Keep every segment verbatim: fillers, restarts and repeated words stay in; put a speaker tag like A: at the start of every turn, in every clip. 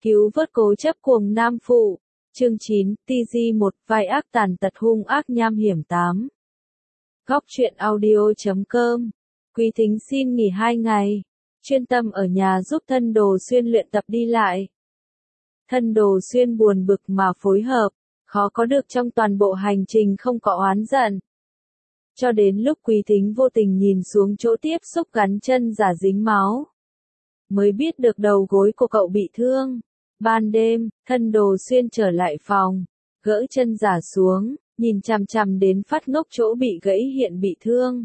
A: Cứu vớt cố chấp cuồng nam phụ. Chương chín, tê giê một, vai ác tàn tật hung ác nham hiểm tám. Góc truyện audio chấm com. Quý thính xin nghỉ hai ngày, chuyên tâm ở nhà giúp Thân Đồ Xuyên luyện tập đi lại. Thân Đồ Xuyên buồn bực mà phối hợp, khó có được trong toàn bộ hành trình không có oán giận. Cho đến lúc Quý thính vô tình nhìn xuống chỗ tiếp xúc gắn chân giả dính máu, mới biết được đầu gối của cậu bị thương. Ban đêm, Thân Đồ Xuyên trở lại phòng, gỡ chân giả xuống, nhìn chằm chằm đến phát ngốc chỗ bị gãy hiện bị thương.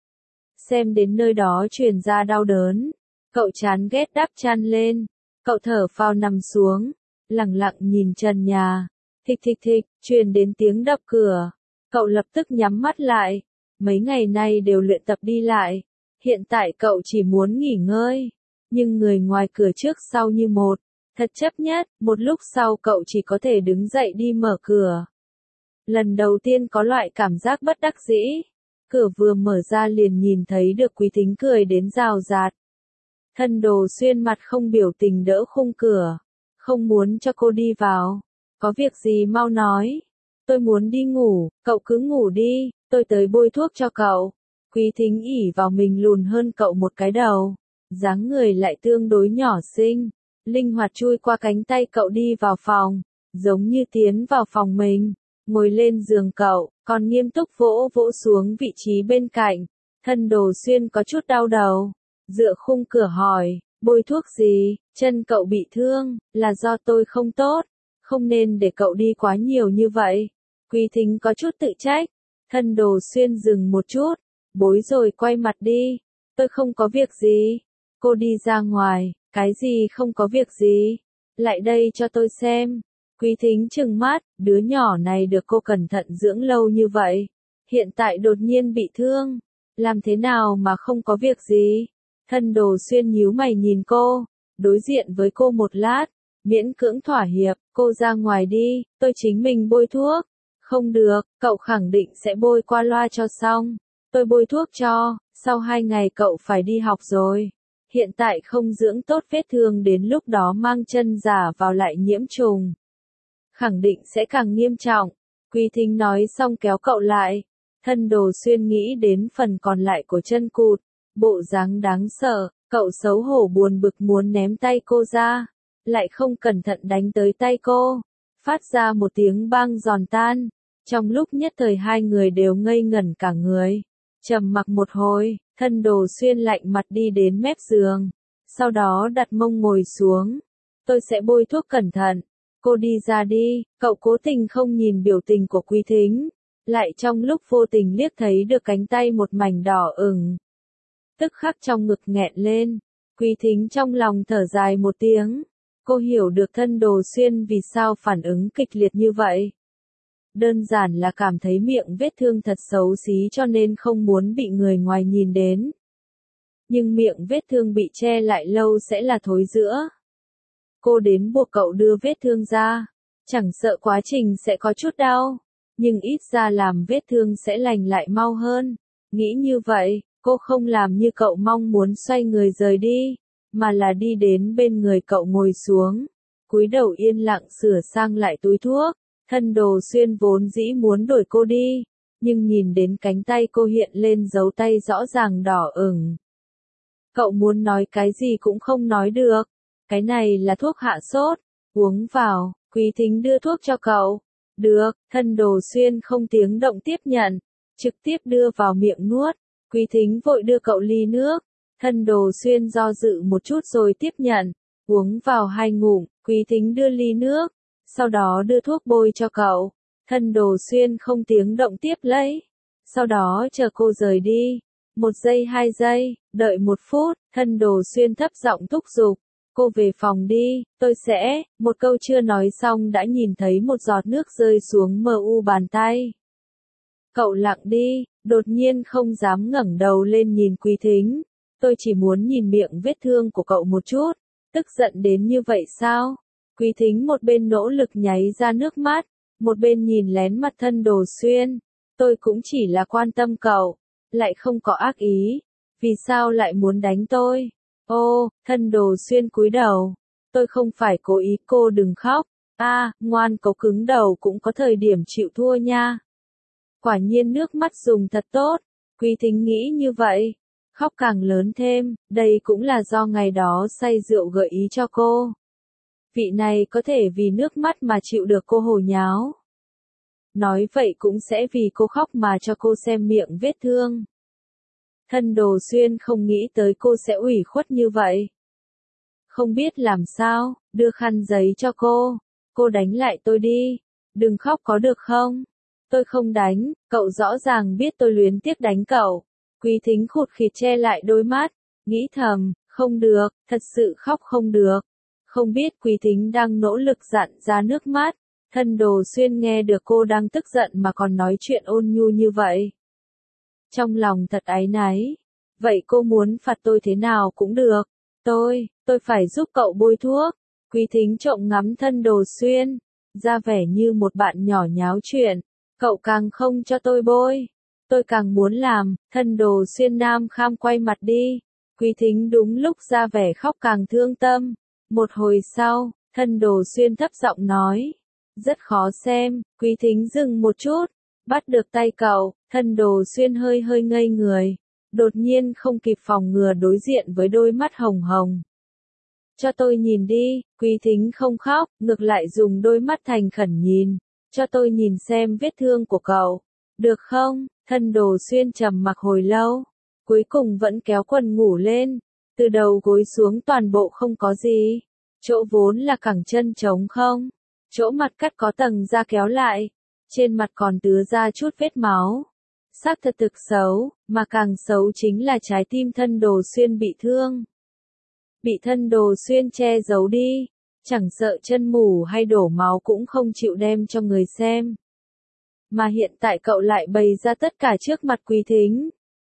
A: Xem đến nơi đó truyền ra đau đớn, cậu chán ghét đắp chăn lên, cậu thở phào nằm xuống, lặng lặng nhìn trần nhà. Thịch thịch thịch, truyền đến tiếng đập cửa, cậu lập tức nhắm mắt lại. Mấy ngày nay đều luyện tập đi lại, hiện tại cậu chỉ muốn nghỉ ngơi, nhưng người ngoài cửa trước sau như một, thật chấp nhất. Một lúc sau cậu chỉ có thể đứng dậy đi mở cửa. Lần đầu tiên có loại cảm giác bất đắc dĩ, cửa vừa mở ra liền nhìn thấy được Quý Thính cười đến rào rạt. Thân Đồ Xuyên mặt không biểu tình đỡ khung cửa, không muốn cho cô đi vào. Có việc gì mau nói. Tôi muốn đi ngủ, cậu cứ ngủ đi, tôi tới bôi thuốc cho cậu. Quý Thính ỉ vào mình lùn hơn cậu một cái đầu, dáng người lại tương đối nhỏ xinh, linh hoạt chui qua cánh tay cậu đi vào phòng, giống như tiến vào phòng mình, ngồi lên giường cậu, còn nghiêm túc vỗ vỗ xuống vị trí bên cạnh. Thân Đồ Xuyên có chút đau đầu, dựa khung cửa hỏi, bôi thuốc gì? Chân cậu bị thương, là do tôi không tốt, không nên để cậu đi quá nhiều như vậy. Quý Thính có chút tự trách. Thân Đồ Xuyên dừng một chút, bối rồi quay mặt đi. Tôi không có việc gì. Cô đi ra ngoài. Cái gì không có việc gì? Lại đây cho tôi xem. Quý Thính trừng mắt, đứa nhỏ này được cô cẩn thận dưỡng lâu như vậy, hiện tại đột nhiên bị thương, làm thế nào mà không có việc gì? Thân Đồ Xuyên nhíu mày nhìn cô, đối diện với cô một lát, miễn cưỡng thỏa hiệp. Cô ra ngoài đi, tôi chính mình bôi thuốc. Không được, cậu khẳng định sẽ bôi qua loa cho xong. Tôi bôi thuốc cho, sau hai ngày cậu phải đi học rồi. Hiện tại không dưỡng tốt vết thương đến lúc đó mang chân giả vào lại nhiễm trùng, khẳng định sẽ càng nghiêm trọng. Quý Thính nói xong kéo cậu lại. Thân Đồ Xuyên nghĩ đến phần còn lại của chân cụt, bộ dáng đáng sợ, cậu xấu hổ buồn bực muốn ném tay cô ra, lại không cẩn thận đánh tới tay cô, phát ra một tiếng bang giòn tan. Trong lúc nhất thời hai người đều ngây ngẩn cả người, trầm mặc một hồi. Thân Đồ Xuyên lạnh mặt đi đến mép giường, sau đó đặt mông ngồi xuống. Tôi sẽ bôi thuốc cẩn thận. Cô đi ra đi. Cậu cố tình không nhìn biểu tình của Quý Thính, lại trong lúc vô tình liếc thấy được cánh tay một mảnh đỏ ửng, tức khắc trong ngực nghẹn lên. Quý Thính trong lòng thở dài một tiếng, cô hiểu được Thân Đồ Xuyên vì sao phản ứng kịch liệt như vậy. Đơn giản là cảm thấy miệng vết thương thật xấu xí cho nên không muốn bị người ngoài nhìn đến. Nhưng miệng vết thương bị che lại lâu sẽ là thối rữa. Cô đến buộc cậu đưa vết thương ra, chẳng sợ quá trình sẽ có chút đau, nhưng ít ra làm vết thương sẽ lành lại mau hơn. Nghĩ như vậy, cô không làm như cậu mong muốn xoay người rời đi, mà là đi đến bên người cậu ngồi xuống, cúi đầu yên lặng sửa sang lại túi thuốc. Thân Đồ Xuyên vốn dĩ muốn đuổi cô đi, nhưng nhìn đến cánh tay cô hiện lên dấu tay rõ ràng đỏ ửng, cậu muốn nói cái gì cũng không nói được. Cái này là thuốc hạ sốt, uống vào. Quý Thính đưa thuốc cho cậu. Được. Thân Đồ Xuyên không tiếng động tiếp nhận, trực tiếp đưa vào miệng nuốt. Quý Thính vội đưa cậu ly nước. Thân Đồ Xuyên do dự một chút rồi tiếp nhận, uống vào hai ngụm. Quý Thính đưa ly nước, sau đó đưa thuốc bôi cho cậu. Thân Đồ Xuyên không tiếng động tiếp lấy, sau đó chờ cô rời đi. Một giây hai giây, đợi một phút. Thân Đồ Xuyên thấp giọng thúc giục, cô về phòng đi, tôi sẽ. Một câu chưa nói xong đã nhìn thấy một giọt nước rơi xuống mờ u bàn tay. Cậu lặng đi, đột nhiên không dám ngẩng đầu lên nhìn Quý Thính. Tôi chỉ muốn nhìn miệng vết thương của cậu một chút. Tức giận đến như vậy sao? Quý Thính một bên nỗ lực nháy ra nước mắt, một bên nhìn lén mặt Thân Đồ Xuyên. Tôi cũng chỉ là quan tâm cậu, lại không có ác ý. Vì sao lại muốn đánh tôi? Ô, Thân Đồ Xuyên cúi đầu. tôi không phải cố ý, cô đừng khóc. A, à, ngoan cố cứng đầu cũng có thời điểm chịu thua nha. Quả nhiên nước mắt dùng thật tốt, Quý Thính nghĩ như vậy. Khóc càng lớn thêm, đây cũng là do ngày đó say rượu gợi ý cho cô. Vị này có thể vì nước mắt mà chịu được cô hồ nháo. Nói vậy cũng sẽ vì cô khóc mà cho cô xem miệng vết thương. Thân Đồ Xuyên không nghĩ tới cô sẽ ủy khuất như vậy. Không biết làm sao, đưa khăn giấy cho cô. Cô đánh lại tôi đi. Đừng khóc có được không? Tôi không đánh, cậu rõ ràng biết tôi luyến tiếc đánh cậu. Quý Thính khụt khịt che lại đôi mắt, nghĩ thầm, không được, thật sự khóc không được. Không biết Quý Thính đang nỗ lực dặn ra nước mắt. Thân Đồ Xuyên nghe được cô đang tức giận mà còn nói chuyện ôn nhu như vậy. Trong lòng thật áy náy. Vậy cô muốn phạt tôi thế nào cũng được. Tôi, tôi phải giúp cậu bôi thuốc. Quý Thính trộm ngắm Thân Đồ Xuyên, ra vẻ như một bạn nhỏ nháo chuyện. Cậu càng không cho tôi bôi, tôi càng muốn làm. Thân Đồ Xuyên nam kham quay mặt đi. Quý Thính đúng lúc ra vẻ khóc càng thương tâm. Một hồi sau, Thân Đồ Xuyên thấp giọng nói. Rất khó xem. Quý Thính dừng một chút, bắt được tay cậu. Thân Đồ Xuyên hơi hơi ngây người. Đột nhiên không kịp phòng ngừa đối diện với đôi mắt hồng hồng. Cho tôi nhìn đi. Quý Thính không khóc, ngược lại dùng đôi mắt thành khẩn nhìn. Cho tôi nhìn xem vết thương của cậu. Được không? Thân Đồ Xuyên trầm mặc hồi lâu. Cuối cùng vẫn kéo quần ngủ lên. Từ đầu gối xuống toàn bộ không có gì. Chỗ vốn là cẳng chân trống không. Chỗ mặt cắt có tầng da kéo lại. Trên mặt còn tứa ra chút vết máu. Sắc thật thực xấu, mà càng xấu chính là trái tim Thân Đồ Xuyên bị thương. Bị Thân Đồ Xuyên che giấu đi. Chẳng sợ chân mù hay đổ máu cũng không chịu đem cho người xem. Mà hiện tại cậu lại bày ra tất cả trước mặt Quý Thính.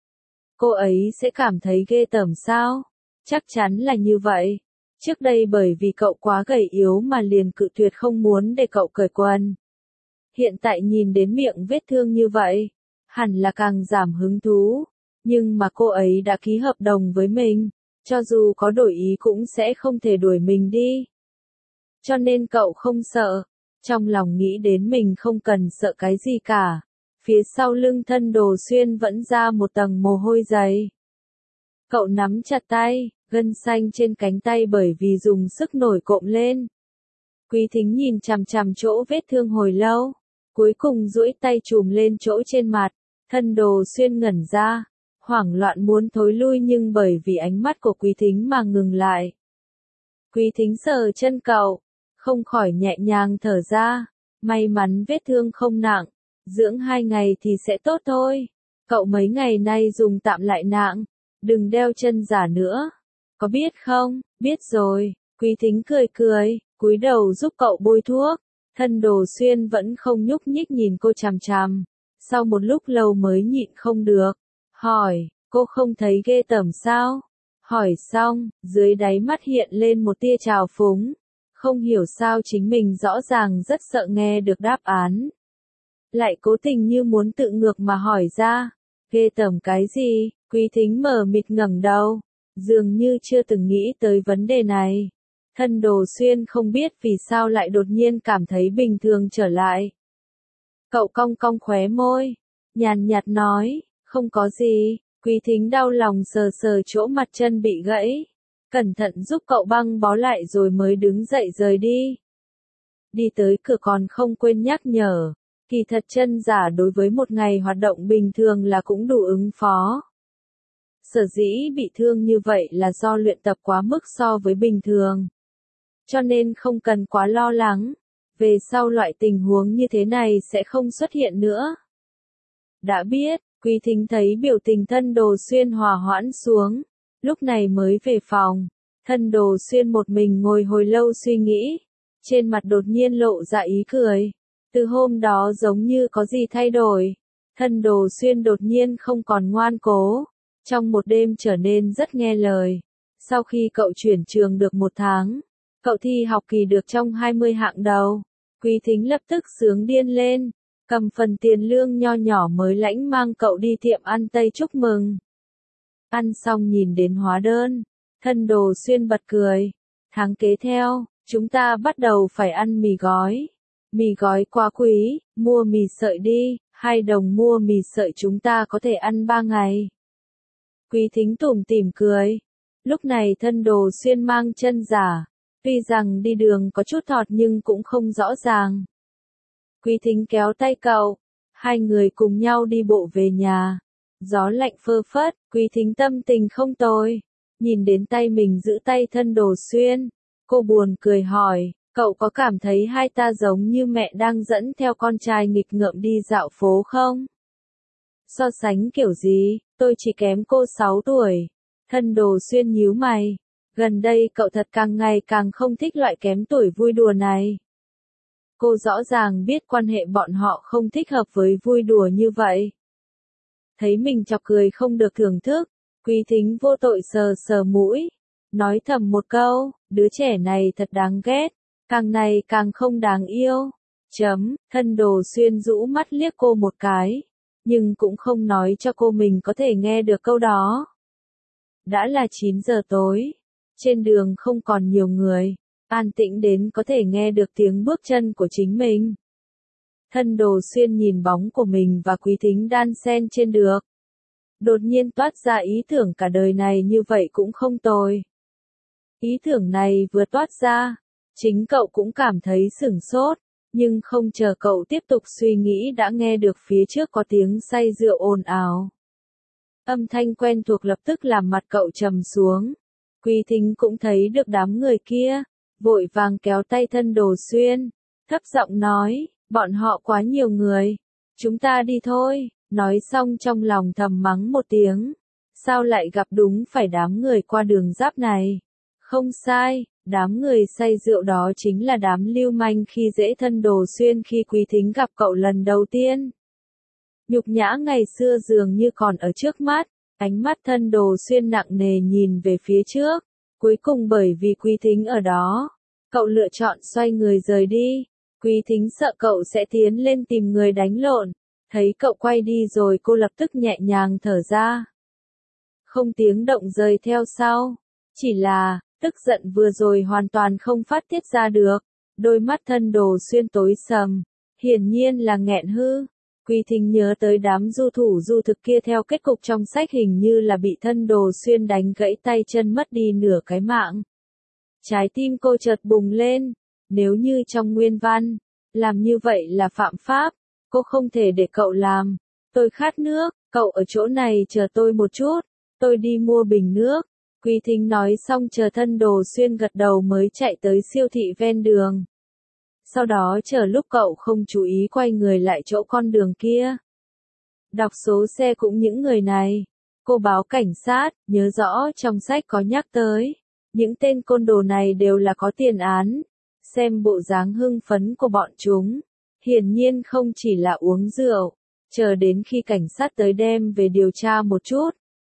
A: Cô ấy sẽ cảm thấy ghê tởm sao? Chắc chắn là như vậy. Trước đây bởi vì cậu quá gầy yếu mà liền cự tuyệt không muốn để cậu cởi quần. Hiện tại nhìn đến miệng vết thương như vậy, hẳn là càng giảm hứng thú. Nhưng mà cô ấy đã ký hợp đồng với mình, cho dù có đổi ý cũng sẽ không thể đuổi mình đi. Cho nên cậu không sợ. Trong lòng nghĩ đến mình không cần sợ cái gì cả. Phía sau lưng Thân Đồ Xuyên vẫn ra một tầng mồ hôi dày. Cậu nắm chặt tay, gân xanh trên cánh tay bởi vì dùng sức nổi cộm lên. Quý Thính nhìn chằm chằm chỗ vết thương hồi lâu. Cuối cùng duỗi tay chùm lên chỗ trên mặt. Thân Đồ Xuyên ngẩn ra. Hoảng loạn muốn thối lui nhưng bởi vì ánh mắt của Quý Thính mà ngừng lại. Quý Thính sờ chân cậu. Không khỏi nhẹ nhàng thở ra. May mắn vết thương không nặng. Dưỡng hai ngày thì sẽ tốt thôi. Cậu mấy ngày nay dùng tạm lại nặng. Đừng đeo chân giả nữa. Có biết không? Biết rồi. Quý Thính cười cười, cúi đầu giúp cậu bôi thuốc. Thân Đồ Xuyên vẫn không nhúc nhích nhìn cô chằm chằm. Sau một lúc lâu mới nhịn không được. Hỏi, cô không thấy ghê tởm sao? Hỏi xong, dưới đáy mắt hiện lên một tia trào phúng. Không hiểu sao chính mình rõ ràng rất sợ nghe được đáp án. Lại cố tình như muốn tự ngược mà hỏi ra. Ghê tởm cái gì? Quý Thính mờ mịt ngẩng đầu. Dường như chưa từng nghĩ tới vấn đề này. Thân Đồ Xuyên không biết vì sao lại đột nhiên cảm thấy bình thường trở lại. Cậu cong cong khóe môi. Nhàn nhạt nói, không có gì. Quý Thính đau lòng sờ sờ chỗ mặt chân bị gãy. Cẩn thận giúp cậu băng bó lại rồi mới đứng dậy rời đi. Đi tới cửa còn không quên nhắc nhở. Kỳ thật chân giả đối với một ngày hoạt động bình thường là cũng đủ ứng phó. Sở dĩ bị thương như vậy là do luyện tập quá mức so với bình thường. Cho nên không cần quá lo lắng. Về sau loại tình huống như thế này sẽ không xuất hiện nữa. Đã biết, Quý Thính thấy biểu tình Thân Đồ Xuyên hòa hoãn xuống. Lúc này mới về phòng. Thân Đồ Xuyên một mình ngồi hồi lâu suy nghĩ. Trên mặt đột nhiên lộ ra ý cười. Từ hôm đó giống như có gì thay đổi. Thân Đồ Xuyên đột nhiên không còn ngoan cố. Trong một đêm trở nên rất nghe lời. Sau khi cậu chuyển trường được một tháng, cậu thi học kỳ được trong hai mươi hạng đầu. Quý Thính lập tức sướng điên lên. Cầm phần tiền lương nho nhỏ mới lãnh mang cậu đi tiệm ăn Tây chúc mừng. Ăn xong nhìn đến hóa đơn. Thân Đồ Xuyên bật cười. Tháng kế theo, chúng ta bắt đầu phải ăn mì gói. Mì gói quá quý, mua mì sợi đi, hai đồng mua mì sợi chúng ta có thể ăn ba ngày. Quý Thính tủm tỉm cười. Lúc này thân Đồ Xuyên mang chân giả, tuy rằng đi đường có chút thọt nhưng cũng không rõ ràng. Quý Thính kéo tay cậu, hai người cùng nhau đi bộ về nhà. Gió lạnh phơ phất, Quý Thính tâm tình không tồi. Nhìn đến tay mình giữ tay thân Đồ Xuyên, cô buồn cười hỏi, cậu có cảm thấy hai ta giống như mẹ đang dẫn theo con trai nghịch ngợm đi dạo phố không? So sánh kiểu gì, tôi chỉ kém cô sáu tuổi. Thân Đồ Xuyên nhíu mày, gần đây cậu thật càng ngày càng không thích loại kém tuổi vui đùa này. Cô rõ ràng biết quan hệ bọn họ không thích hợp với vui đùa như vậy. Thấy mình chọc cười không được thưởng thức, Quý Thính vô tội sờ sờ mũi, nói thầm một câu, đứa trẻ này thật đáng ghét, càng này càng không đáng yêu. Chấm, thân Đồ Xuyên rũ mắt liếc cô một cái, nhưng cũng không nói cho cô mình có thể nghe được câu đó. Đã là chín giờ tối, trên đường không còn nhiều người, an tĩnh đến có thể nghe được tiếng bước chân của chính mình. Thân Đồ Xuyên nhìn bóng của mình và Quý Thính đan xen trên được. Đột nhiên toát ra ý tưởng cả đời này như vậy cũng không tồi. Ý tưởng này vừa toát ra, chính cậu cũng cảm thấy sửng sốt, nhưng không chờ cậu tiếp tục suy nghĩ đã nghe được phía trước có tiếng say rượu ồn ào. Âm thanh quen thuộc lập tức làm mặt cậu trầm xuống. Quý Thính cũng thấy được đám người kia, vội vàng kéo tay thân Đồ Xuyên, thấp giọng nói, bọn họ quá nhiều người, chúng ta đi thôi. Nói xong trong lòng thầm mắng một tiếng, sao lại gặp đúng phải đám người qua đường giáp này. Không sai, đám người say rượu đó chính là đám lưu manh khi dễ thân Đồ Xuyên khi Quý Thính gặp cậu lần đầu tiên. Nhục nhã ngày xưa dường như còn ở trước mắt, ánh mắt thân Đồ Xuyên nặng nề nhìn về phía trước, cuối cùng bởi vì Quý Thính ở đó, cậu lựa chọn xoay người rời đi. Quý Thính sợ cậu sẽ tiến lên tìm người đánh lộn, thấy cậu quay đi rồi cô lập tức nhẹ nhàng thở ra. Không tiếng động rời theo sau, chỉ là, tức giận vừa rồi hoàn toàn không phát tiết ra được, đôi mắt thân Đồ Xuyên tối sầm, hiển nhiên là nghẹn hư. Quý Thính nhớ tới đám du thủ du thực kia theo kết cục trong sách hình như là bị thân Đồ Xuyên đánh gãy tay chân mất đi nửa cái mạng. Trái tim cô chợt bùng lên, nếu như trong nguyên văn, làm như vậy là phạm pháp, cô không thể để cậu làm. Tôi khát nước, cậu ở chỗ này chờ tôi một chút, tôi đi mua bình nước. Quý Thính nói xong chờ thân Đồ Xuyên gật đầu mới chạy tới siêu thị ven đường. Sau đó chờ lúc cậu không chú ý quay người lại chỗ con đường kia. Đọc số xe cũng những người này. Cô báo cảnh sát, nhớ rõ trong sách có nhắc tới. Những tên côn đồ này đều là có tiền án. Xem bộ dáng hưng phấn của bọn chúng. Hiển nhiên không chỉ là uống rượu. Chờ đến khi cảnh sát tới đem về điều tra một chút.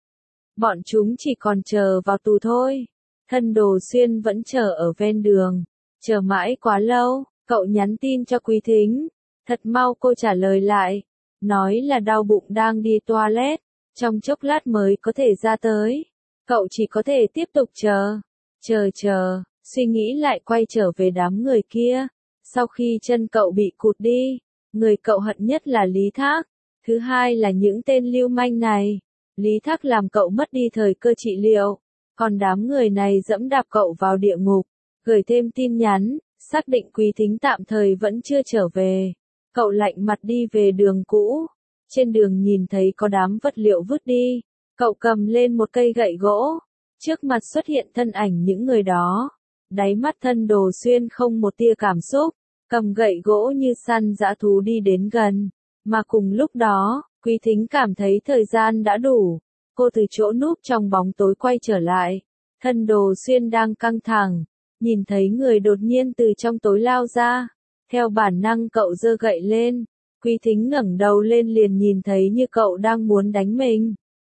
A: Bọn chúng chỉ còn chờ vào tù thôi. Thân Đồ Xuyên vẫn chờ ở ven đường. Chờ mãi quá lâu. Cậu nhắn tin cho Quý Thính, thật mau cô trả lời lại, nói là đau bụng đang đi toilet, trong chốc lát mới có thể ra tới. Cậu chỉ có thể tiếp tục chờ, chờ chờ, suy nghĩ lại quay trở về đám người kia. Sau khi chân cậu bị cụt đi, người cậu hận nhất là Lý Thác, thứ hai là những tên lưu manh này. Lý Thác làm cậu mất đi thời cơ trị liệu, còn đám người này dẫm đạp cậu vào địa ngục, gửi thêm tin nhắn. Xác định Quý Thính tạm thời vẫn chưa trở về. Cậu lạnh mặt đi về đường cũ. Trên đường nhìn thấy có đám vật liệu vứt đi. Cậu cầm lên một cây gậy gỗ. Trước mặt xuất hiện thân ảnh những người đó. Đáy mắt thân Đồ Xuyên không một tia cảm xúc. Cầm gậy gỗ như săn dã thú đi đến gần. Mà cùng lúc đó, Quý Thính cảm thấy thời gian đã đủ. Cô từ chỗ núp trong bóng tối quay trở lại. Thân Đồ Xuyên đang căng thẳng. Nhìn thấy người đột nhiên từ trong tối lao ra, theo bản năng cậu giơ gậy lên. Quý Thính ngẩng đầu lên liền nhìn thấy như cậu đang muốn đánh mình.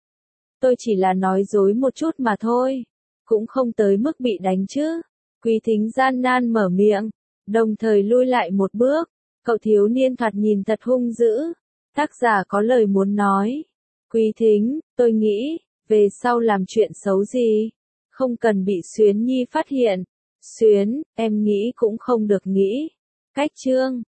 A: Tôi chỉ là nói dối một chút mà thôi, cũng không tới mức bị đánh chứ. Quý Thính gian nan mở miệng, đồng thời lui lại một bước. Cậu thiếu niên thoạt nhìn thật hung dữ. Tác giả có lời muốn nói. Quý Thính, tôi nghĩ, về sau làm chuyện xấu gì, không cần bị Xuyến Nhi phát hiện. Xuyến, em nghĩ cũng không được nghĩ. Cách chương